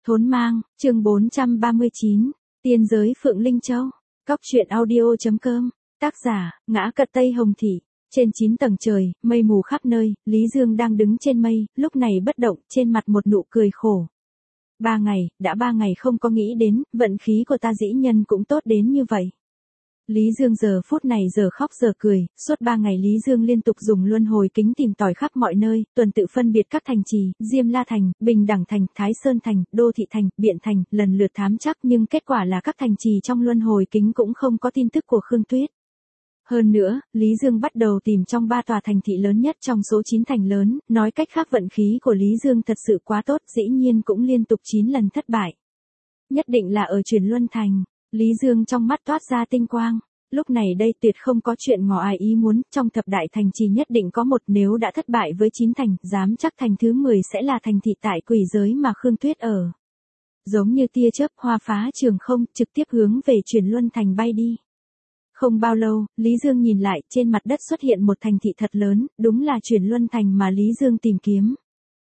Thốn mang, chương 439, Tiên giới Phượng Linh Châu, Cóc truyện audio.com, tác giả, Ngã Cật Tây Hồng Thị. Trên 9 tầng trời, mây mù khắp nơi, Lý Dương đang đứng trên mây, lúc này bất động, trên mặt một nụ cười khổ. 3 ngày, đã 3 ngày không có nghĩ đến, vận khí của ta dĩ nhân cũng tốt đến như vậy. Lý Dương giờ phút này giờ khóc giờ cười, suốt 3 ngày Lý Dương liên tục dùng luân hồi kính tìm tòi khắp mọi nơi, tuần tự phân biệt các thành trì, Diêm La Thành, Bình Đẳng Thành, Thái Sơn Thành, Đô Thị Thành, Biện Thành, lần lượt thám chắc nhưng kết quả là các thành trì trong luân hồi kính cũng không có tin tức của Khương Tuyết. Hơn nữa, Lý Dương bắt đầu tìm trong 3 tòa thành thị lớn nhất trong số 9 thành lớn, nói cách khác vận khí của Lý Dương thật sự quá tốt, dĩ nhiên cũng liên tục 9 lần thất bại. Nhất định là ở Chuyển Luân Thành. Lý Dương trong mắt toát ra tinh quang. Lúc này đây tuyệt không có chuyện ngỏ ai ý muốn, trong thập đại thành trì nhất định có một, nếu đã thất bại với 9 thành, dám chắc thành thứ 10 sẽ là thành thị tại Quỷ giới mà Khương Tuyết ở. Giống như tia chớp hoa phá trường không, trực tiếp hướng về Chuyển Luân Thành bay đi. Không bao lâu, Lý Dương nhìn lại, trên mặt đất xuất hiện một thành thị thật lớn, đúng là Chuyển Luân Thành mà Lý Dương tìm kiếm.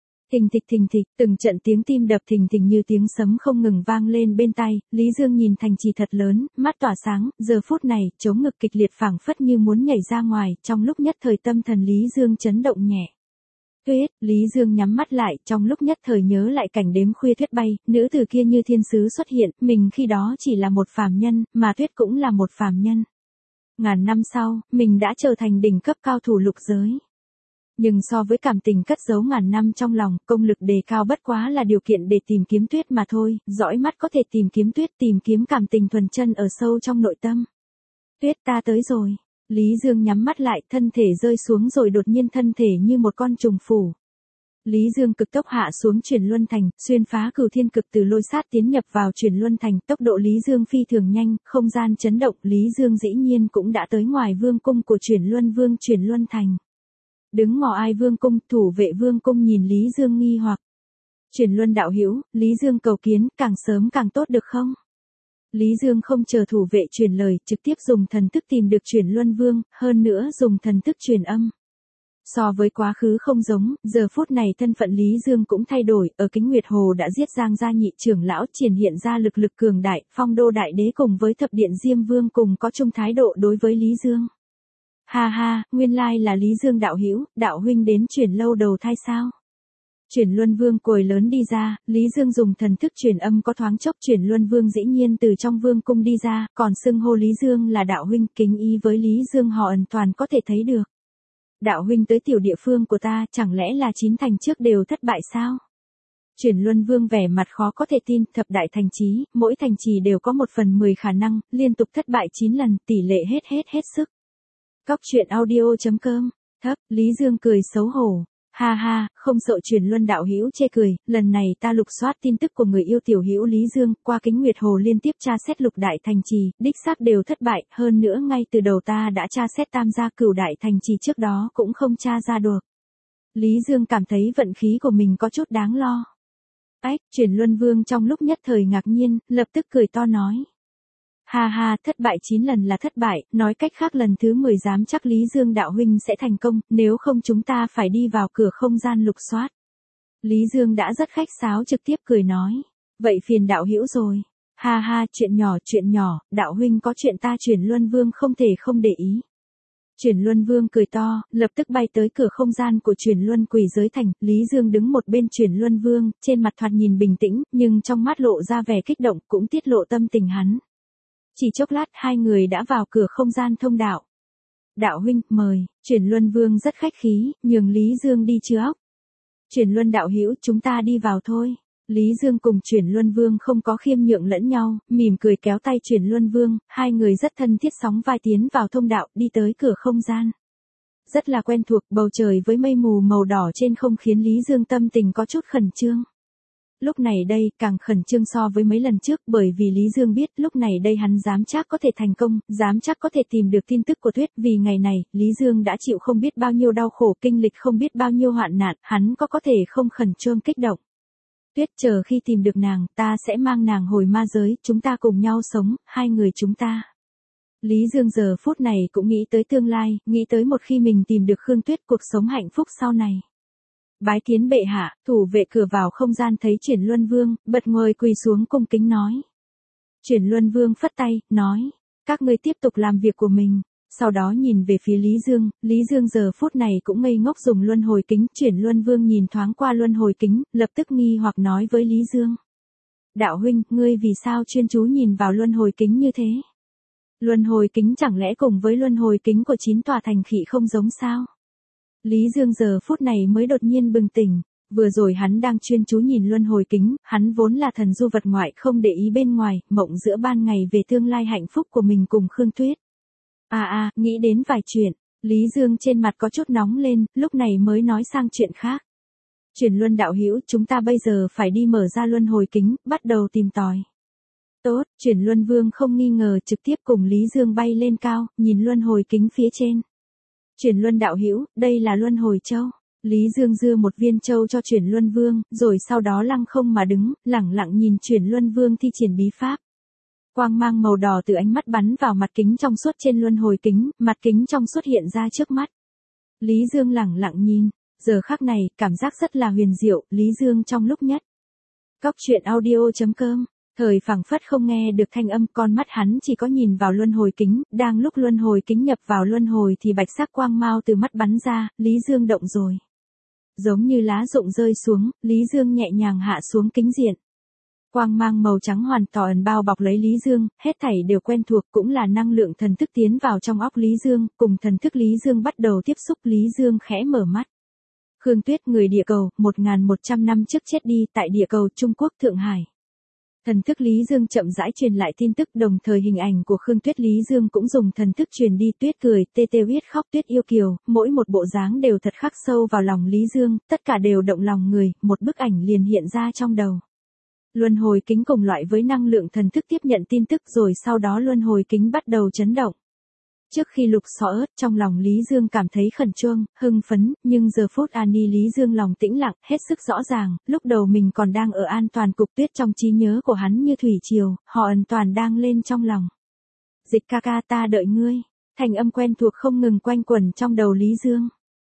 Thình thịch, từng trận tiếng tim đập thình thình như tiếng sấm không ngừng vang lên bên tai, Lý Dương nhìn thành trì thật lớn, mắt tỏa sáng, giờ phút này, chống ngực kịch liệt phảng phất như muốn nhảy ra ngoài, trong lúc nhất thời tâm thần Lý Dương chấn động nhẹ. Tuyết, Lý Dương nhắm mắt lại, trong lúc nhất thời nhớ lại cảnh đêm khuya Tuyết bay, nữ tử kia như thiên sứ xuất hiện, mình khi đó chỉ là một phàm nhân, mà Tuyết cũng là một phàm nhân. Ngàn năm sau, mình đã trở thành đỉnh cấp cao thủ lục giới. Nhưng so với cảm tình cất giấu ngàn năm trong lòng, công lực đề cao bất quá là điều kiện để tìm kiếm Tuyết mà thôi, dõi mắt có thể tìm kiếm Tuyết, tìm kiếm cảm tình thuần chân ở sâu trong nội tâm. Tuyết, ta tới rồi. Lý Dương nhắm mắt lại, thân thể rơi xuống rồi đột nhiên thân thể như một con trùng phủ. Lý Dương cực tốc hạ xuống Chuyển Luân Thành, xuyên phá cửu thiên cực từ lôi sát tiến nhập vào Chuyển Luân Thành, tốc độ Lý Dương phi thường nhanh, không gian chấn động, Lý Dương dĩ nhiên cũng đã tới ngoài vương cung của Chuyển Luân Vương Chuyển Luân Thành. Đứng ngỏ ai vương cung, thủ vệ vương cung nhìn Lý Dương nghi hoặc. Chuyển Luân đạo hữu, Lý Dương cầu kiến, càng sớm càng tốt được không? Lý Dương không chờ thủ vệ truyền lời, trực tiếp dùng thần thức tìm được Chuyển Luân Vương, hơn nữa dùng thần thức truyền âm. So với quá khứ không giống, giờ phút này thân phận Lý Dương cũng thay đổi, ở Kính Nguyệt Hồ đã giết Giang gia nhị trưởng lão, triển hiện ra lực lực cường đại, Phong Đô đại đế cùng với thập điện Diêm Vương cùng có chung thái độ đối với Lý Dương. Ha ha, nguyên lai là Lý Dương đạo hữu, đạo huynh đến Chuyển lâu đầu thai sao? Chuyển Luân Vương cười lớn đi ra, Lý Dương dùng thần thức truyền âm có thoáng chốc Chuyển Luân Vương dĩ nhiên từ trong vương cung đi ra, còn xưng hô Lý Dương là đạo huynh, kính ý với Lý Dương họ ẩn toàn có thể thấy được. Đạo huynh tới tiểu địa phương của ta, chẳng lẽ là 9 thành trước đều thất bại sao? Chuyển Luân Vương vẻ mặt khó có thể tin, thập đại thành trì, mỗi thành trì đều có 1/10 khả năng, liên tục thất bại 9 lần, tỷ lệ hết sức. Cóc truyện audio.com, thấp, Lý Dương cười xấu hổ. Ha ha, không sợ Chuyển Luân đạo hữu chê cười, lần này ta lục soát tin tức của người yêu tiểu hữu Lý Dương, qua Kính Nguyệt Hồ liên tiếp tra xét lục đại thành trì, đích xác đều thất bại, hơn nữa ngay từ đầu ta đã tra xét tam gia cửu đại thành trì trước đó cũng không tra ra được. Lý Dương cảm thấy vận khí của mình có chút đáng lo. Ách, Chuyển Luân Vương trong lúc nhất thời ngạc nhiên, lập tức cười to nói. Ha ha, thất bại 9 lần là thất bại, nói cách khác lần thứ 10 dám chắc Lý Dương đạo huynh sẽ thành công, nếu không chúng ta phải đi vào cửa không gian lục soát. Lý Dương đã rất khách sáo trực tiếp cười nói, vậy phiền đạo hữu rồi. Ha ha, chuyện nhỏ, đạo huynh có chuyện ta Chuyển Luân Vương không thể không để ý. Chuyển Luân Vương cười to, lập tức bay tới cửa không gian của Chuyển Luân Quỷ giới thành, Lý Dương đứng một bên Chuyển Luân Vương, trên mặt thoạt nhìn bình tĩnh, nhưng trong mắt lộ ra vẻ kích động, cũng tiết lộ tâm tình hắn. Chỉ chốc lát hai người đã vào cửa không gian thông đạo. Đạo huynh, mời, Chuyển Luân Vương rất khách khí, nhường Lý Dương đi chứa óc. Chuyển Luân đạo hữu, chúng ta đi vào thôi. Lý Dương cùng Chuyển Luân Vương không có khiêm nhượng lẫn nhau, mỉm cười kéo tay Chuyển Luân Vương, hai người rất thân thiết sóng vai tiến vào thông đạo, đi tới cửa không gian. Rất là quen thuộc, bầu trời với mây mù màu đỏ trên không khiến Lý Dương tâm tình có chút khẩn trương. Lúc này đây, càng khẩn trương so với mấy lần trước, bởi vì Lý Dương biết, lúc này đây hắn dám chắc có thể thành công, dám chắc có thể tìm được tin tức của Tuyết, vì ngày này, Lý Dương đã chịu không biết bao nhiêu đau khổ, kinh lịch không biết bao nhiêu hoạn nạn, hắn có thể không khẩn trương kích động. Tuyết, chờ khi tìm được nàng, ta sẽ mang nàng hồi ma giới, chúng ta cùng nhau sống, hai người chúng ta. Lý Dương giờ phút này cũng nghĩ tới tương lai, nghĩ tới một khi mình tìm được Khương Tuyết, cuộc sống hạnh phúc sau này. Bái kiến bệ hạ. Thủ vệ cửa vào không gian thấy Chuyển Luân Vương, bật ngồi quỳ xuống cung kính nói. Chuyển Luân Vương phất tay, nói, các ngươi tiếp tục làm việc của mình. Sau đó nhìn về phía Lý Dương giờ phút này cũng ngây ngốc dùng luân hồi kính. Chuyển Luân Vương nhìn thoáng qua luân hồi kính, lập tức nghi hoặc nói với Lý Dương. Đạo huynh, ngươi vì sao chuyên chú nhìn vào luân hồi kính như thế? Luân hồi kính chẳng lẽ cùng với luân hồi kính của 9 tòa thành khỉ không giống sao? Lý Dương giờ phút này mới đột nhiên bừng tỉnh. Vừa rồi hắn đang chuyên chú nhìn luân hồi kính, hắn vốn là thần du vật ngoại không để ý bên ngoài, mộng giữa ban ngày về tương lai hạnh phúc của mình cùng Khương Tuyết. Nghĩ đến vài chuyện, Lý Dương trên mặt có chút nóng lên, lúc này mới nói sang chuyện khác. Chuyển Luân đạo hữu, chúng ta bây giờ phải đi mở ra luân hồi kính, bắt đầu tìm tòi. Tốt, Chuyển Luân Vương không nghi ngờ trực tiếp cùng Lý Dương bay lên cao, nhìn luân hồi kính phía trên. Chuyển Luân đạo hữu, đây là luân hồi châu. Lý Dương dưa một viên châu cho Chuyển Luân Vương, rồi sau đó lăng không mà đứng, lẳng lặng nhìn Chuyển Luân Vương thi triển bí pháp. Quang mang màu đỏ từ ánh mắt bắn vào mặt kính trong suốt trên luân hồi kính, mặt kính trong suốt hiện ra trước mắt. Lý Dương lẳng lặng nhìn, giờ khắc này, cảm giác rất là huyền diệu, Lý Dương trong lúc nhất. Cóc truyện audio.com, thời phảng phất không nghe được thanh âm, con mắt hắn chỉ có nhìn vào luân hồi kính, đang lúc luân hồi kính nhập vào luân hồi thì bạch sắc quang mau từ mắt bắn ra, Lý Dương động rồi. Giống như lá rụng rơi xuống, Lý Dương nhẹ nhàng hạ xuống kính diện. Quang mang màu trắng hoàn toàn bao bọc lấy Lý Dương, hết thảy đều quen thuộc, cũng là năng lượng thần thức tiến vào trong óc Lý Dương, cùng thần thức Lý Dương bắt đầu tiếp xúc. Lý Dương khẽ mở mắt. Khương Tuyết, người địa cầu, 1100 năm trước chết đi tại địa cầu Trung Quốc Thượng Hải. Thần thức Lý Dương chậm rãi truyền lại tin tức, đồng thời hình ảnh của Khương Tuyết Lý Dương cũng dùng thần thức truyền đi. Tuyết cười, tê tê huyết khóc, Tuyết yêu kiều, mỗi một bộ dáng đều thật khắc sâu vào lòng Lý Dương, tất cả đều động lòng người, một bức ảnh liền hiện ra trong đầu. Luân hồi kính cùng loại với năng lượng thần thức tiếp nhận tin tức, rồi sau đó luân hồi kính bắt đầu chấn động. Trước khi lục xỏ ớt, trong lòng Lý Dương cảm thấy khẩn trương, hưng phấn, nhưng giờ phút Lý Dương lòng tĩnh lặng, hết sức rõ ràng, lúc đầu mình còn đang ở an toàn cục tuyết, trong trí nhớ của hắn như thủy triều, họ ẩn toàn đang lên trong lòng. Dịch ca ca, ta đợi ngươi. Thành âm quen thuộc không ngừng quanh quẩn trong đầu Lý Dương.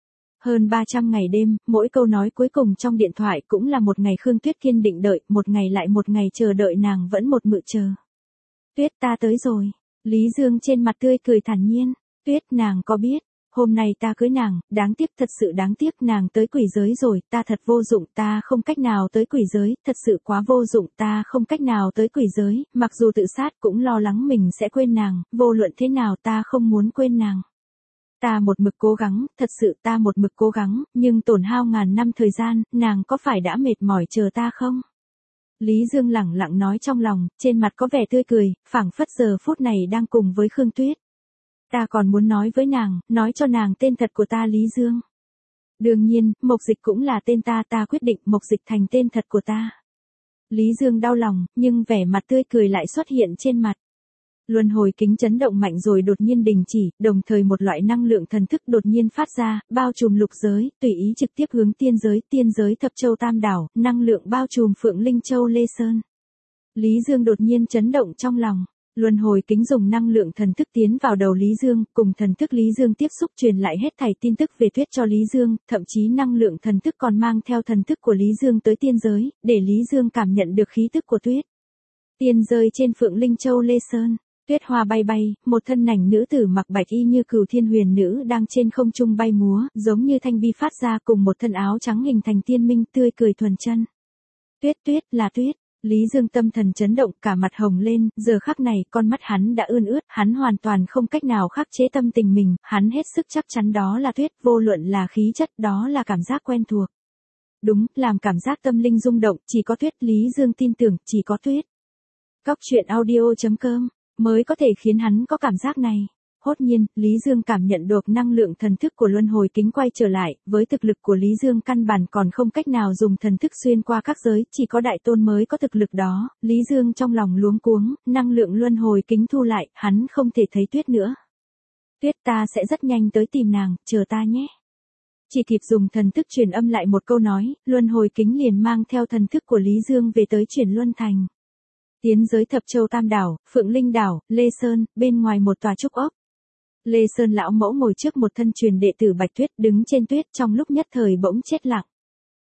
Hơn 300 ngày đêm, mỗi câu nói cuối cùng trong điện thoại cũng là một ngày Khương Tuyết kiên định đợi, một ngày lại một ngày chờ đợi, nàng vẫn một mực chờ. Tuyết, ta tới rồi. Lý Dương trên mặt tươi cười thản nhiên. Tuyết, nàng có biết, hôm nay ta cưới nàng, đáng tiếc, thật sự đáng tiếc, nàng tới quỷ giới rồi, ta thật vô dụng, ta không cách nào tới quỷ giới, thật sự quá vô dụng, ta không cách nào tới quỷ giới, mặc dù tự sát cũng lo lắng mình sẽ quên nàng, vô luận thế nào ta không muốn quên nàng. Ta một mực cố gắng, thật sự ta một mực cố gắng, nhưng tổn hao ngàn năm thời gian, nàng có phải đã mệt mỏi chờ ta không? Lý Dương lẳng lặng nói trong lòng, trên mặt có vẻ tươi cười, phảng phất giờ phút này đang cùng với Khương Tuyết. Ta còn muốn nói với nàng, nói cho nàng tên thật của ta Lý Dương. Đương nhiên, Mộc Dịch cũng là tên ta quyết định Mộc Dịch thành tên thật của ta. Lý Dương đau lòng, nhưng vẻ mặt tươi cười lại xuất hiện trên mặt. Luân hồi kính chấn động mạnh rồi đột nhiên đình chỉ, đồng thời một loại năng lượng thần thức đột nhiên phát ra, bao trùm lục giới, tùy ý trực tiếp hướng tiên giới Thập Châu Tam Đảo, năng lượng bao trùm Phượng Linh Châu Lê Sơn. Lý Dương đột nhiên chấn động trong lòng. Luân hồi kính dùng năng lượng thần thức tiến vào đầu Lý Dương, cùng thần thức Lý Dương tiếp xúc truyền lại hết thảy tin tức về Tuyết cho Lý Dương, thậm chí năng lượng thần thức còn mang theo thần thức của Lý Dương tới tiên giới, để Lý Dương cảm nhận được khí tức của Tuyết. Tiên rơi trên Phượng Linh Châu Lê Sơn. Tuyết hoa bay bay, một thân ảnh nữ tử mặc bạch y như cửu thiên huyền nữ đang trên không trung bay múa, giống như thanh bi phát ra, cùng một thân áo trắng hình thành tiên minh, tươi cười thuần chân. Tuyết, Tuyết, là Tuyết. Lý Dương tâm thần chấn động, cả mặt hồng lên, giờ khắc này, con mắt hắn đã ươn ướt, hắn hoàn toàn không cách nào khắc chế tâm tình mình, hắn hết sức chắc chắn đó là Tuyết, vô luận là khí chất, đó là cảm giác quen thuộc. Đúng, làm cảm giác tâm linh rung động, chỉ có Tuyết, Lý Dương tin tưởng, chỉ có Tuyết. Cóc truyện audio.com mới có thể khiến hắn có cảm giác này. Hốt nhiên, Lý Dương cảm nhận được năng lượng thần thức của luân hồi kính quay trở lại, với thực lực của Lý Dương căn bản còn không cách nào dùng thần thức xuyên qua các giới, chỉ có đại tôn mới có thực lực đó. Lý Dương trong lòng luống cuống, năng lượng luân hồi kính thu lại, hắn không thể thấy Tuyết nữa. Tuyết, ta sẽ rất nhanh tới tìm nàng, chờ ta nhé. Chỉ kịp dùng thần thức truyền âm lại một câu nói, luân hồi kính liền mang theo thần thức của Lý Dương về tới Chuyển Luân Thành. Tiến giới Thập Châu Tam Đảo, Phượng Linh Đảo, Lê Sơn, bên ngoài một tòa trúc ốc. Lê Sơn lão mẫu ngồi trước một thân truyền đệ tử Bạch Tuyết, đứng trên tuyết, trong lúc nhất thời bỗng chết lặng.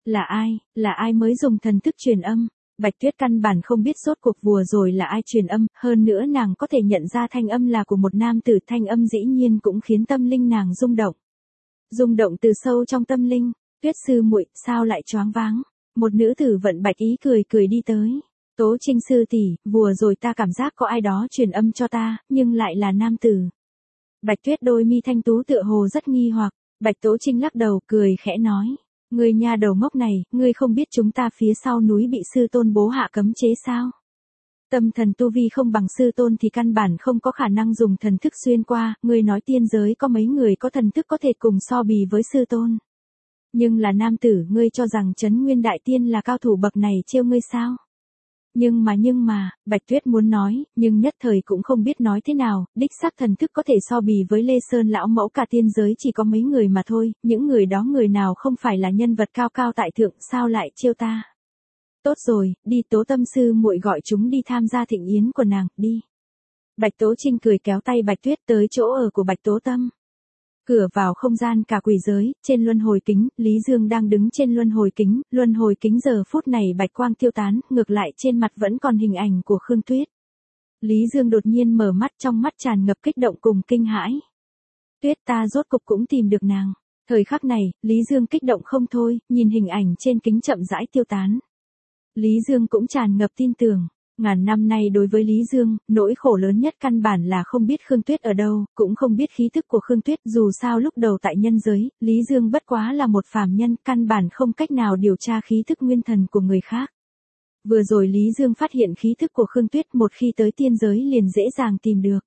Là ai mới dùng thần thức truyền âm? Bạch Tuyết căn bản không biết rốt cuộc vừa rồi là ai truyền âm, hơn nữa nàng có thể nhận ra thanh âm là của một nam tử, thanh âm dĩ nhiên cũng khiến tâm linh nàng rung động. Rung động từ sâu trong tâm linh, Tuyết sư muội, sao lại choáng váng? Một nữ tử vận bạch ý cười cười đi tới. Tố Trinh sư tỷ, vừa rồi ta cảm giác có ai đó truyền âm cho ta, nhưng lại là nam tử. Bạch Tuyết đôi mi thanh tú tựa hồ rất nghi hoặc, Bạch Tố Trinh lắc đầu cười khẽ nói. Ngươi nha đầu ngốc này, ngươi không biết chúng ta phía sau núi bị sư tôn bố hạ cấm chế sao? Tâm thần tu vi không bằng sư tôn thì căn bản không có khả năng dùng thần thức xuyên qua, ngươi nói tiên giới có mấy người có thần thức có thể cùng so bì với sư tôn. Nhưng là nam tử, ngươi cho rằng Trấn Nguyên Đại Tiên là cao thủ bậc này trêu ngươi sao? Nhưng mà, Bạch Tuyết muốn nói, nhưng nhất thời cũng không biết nói thế nào, đích xác thần thức có thể so bì với Lê Sơn lão mẫu, cả tiên giới chỉ có mấy người mà thôi, những người đó người nào không phải là nhân vật cao cao tại thượng, sao lại trêu ta? Tốt rồi, đi, Tố Tâm sư muội gọi chúng đi tham gia thịnh yến của nàng, đi. Bạch Tố Trinh cười kéo tay Bạch Tuyết tới chỗ ở của Bạch Tố Tâm. Cửa vào không gian cả quỷ giới, trên luân hồi kính, Lý Dương đang đứng trên luân hồi kính giờ phút này bạch quang tiêu tán, ngược lại trên mặt vẫn còn hình ảnh của Khương Tuyết. Lý Dương đột nhiên mở mắt, trong mắt tràn ngập kích động cùng kinh hãi. Tuyết, ta rốt cục cũng tìm được nàng. Thời khắc này, Lý Dương kích động không thôi, nhìn hình ảnh trên kính chậm rãi tiêu tán. Lý Dương cũng tràn ngập tin tưởng. Ngàn năm nay đối với Lý Dương, nỗi khổ lớn nhất căn bản là không biết Khương Tuyết ở đâu, cũng không biết khí tức của Khương Tuyết, dù sao lúc đầu tại nhân giới, Lý Dương bất quá là một phàm nhân, căn bản không cách nào điều tra khí tức nguyên thần của người khác. Vừa rồi Lý Dương phát hiện khí tức của Khương Tuyết, một khi tới tiên giới liền dễ dàng tìm được.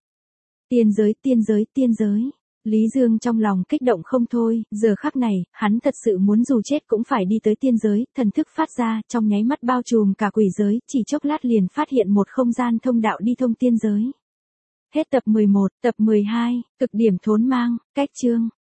Tiên giới. Lý Dương trong lòng kích động không thôi, giờ khắc này, hắn thật sự muốn dù chết cũng phải đi tới tiên giới, thần thức phát ra, trong nháy mắt bao trùm cả quỷ giới, chỉ chốc lát liền phát hiện một không gian thông đạo đi thông tiên giới. Hết tập 11, tập 12, cực điểm thốn mang, cách chương.